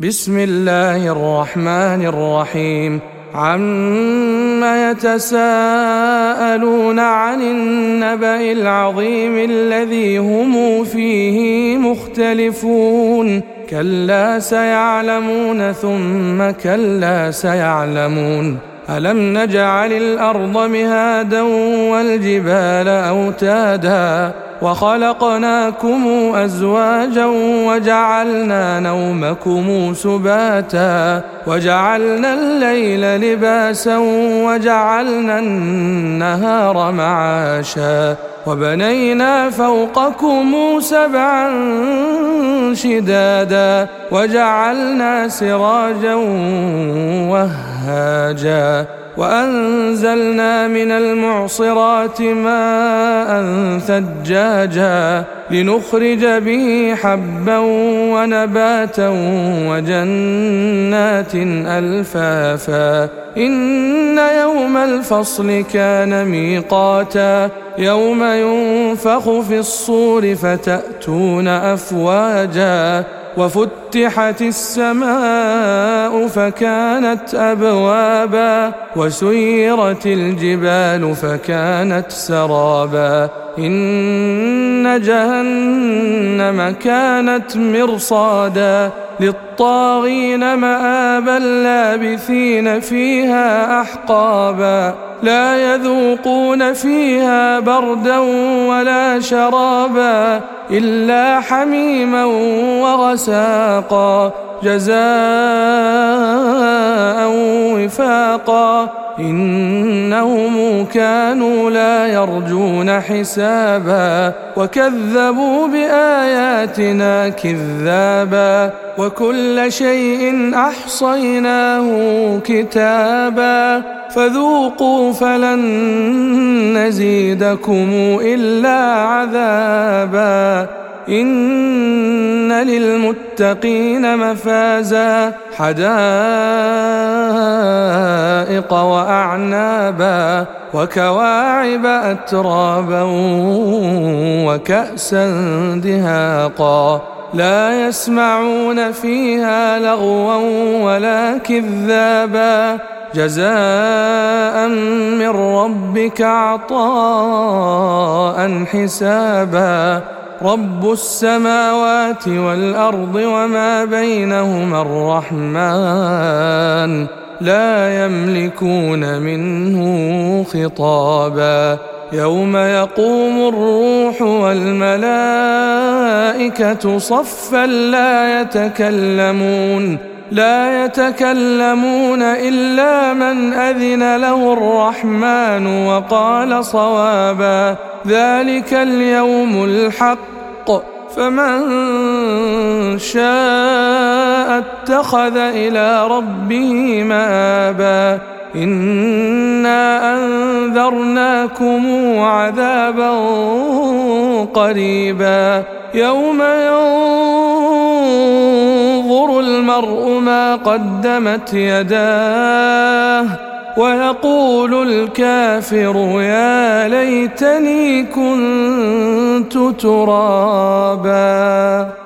بسم الله الرحمن الرحيم. عما يتساءلون عن النبأ العظيم الذي هم فيه مختلفون. كلا سيعلمون ثم كلا سيعلمون. ألم نجعل الأرض مهادا والجبال أوتادا وخلقناكم أزواجا وجعلنا نومكم سباتا وجعلنا الليل لباسا وجعلنا النهار معاشا وبنينا فوقكم سبعا شدادا وجعلنا سراجا وهاجا وأنزلنا من المعصرات ماء ثجاجا لنخرج به حبا ونباتا وجنات ألفافا. إن يوم الفصل كان ميقاتا يوم ينفخ في الصور فتأتون أفواجا وفتحت السماء فكانت أبوابا وسيرت الجبال فكانت سرابا. إن جهنم كانت مرصادا للطاغين مآبا لابثين فيها أحقابا لا يذوقون فيها بردا ولا شرابا إلا حميما وغساقا جزاء وفاقا. إنهم كانوا لا يرجون حسابا وكذبوا بآياتنا كذابا وكل شيء أحصيناه كتابا فذوقوا فلن نزيدكم إلا عذابا. إن للمتقين مفازا حدائق وأعنابا وكواعب أترابا وكأسا دهاقا لا يسمعون فيها لغوا ولا كذابا جزاء من ربك عطاء حسابا. رب السماوات والأرض وما بينهما الرحمن لا يملكون منه خطابا. يوم يقوم الروح والملائكة صفا لا يتكلمون إلا من أذن له الرحمن وقال صوابا. ذلك اليوم الحق فمن شاء اتخذ إلى ربه مآبا. إنا أنذرناكم عذابا قريبا يوم ينظر المرء ما قدمت يداه ويقول الكافر يا ليتني كنت ترابا.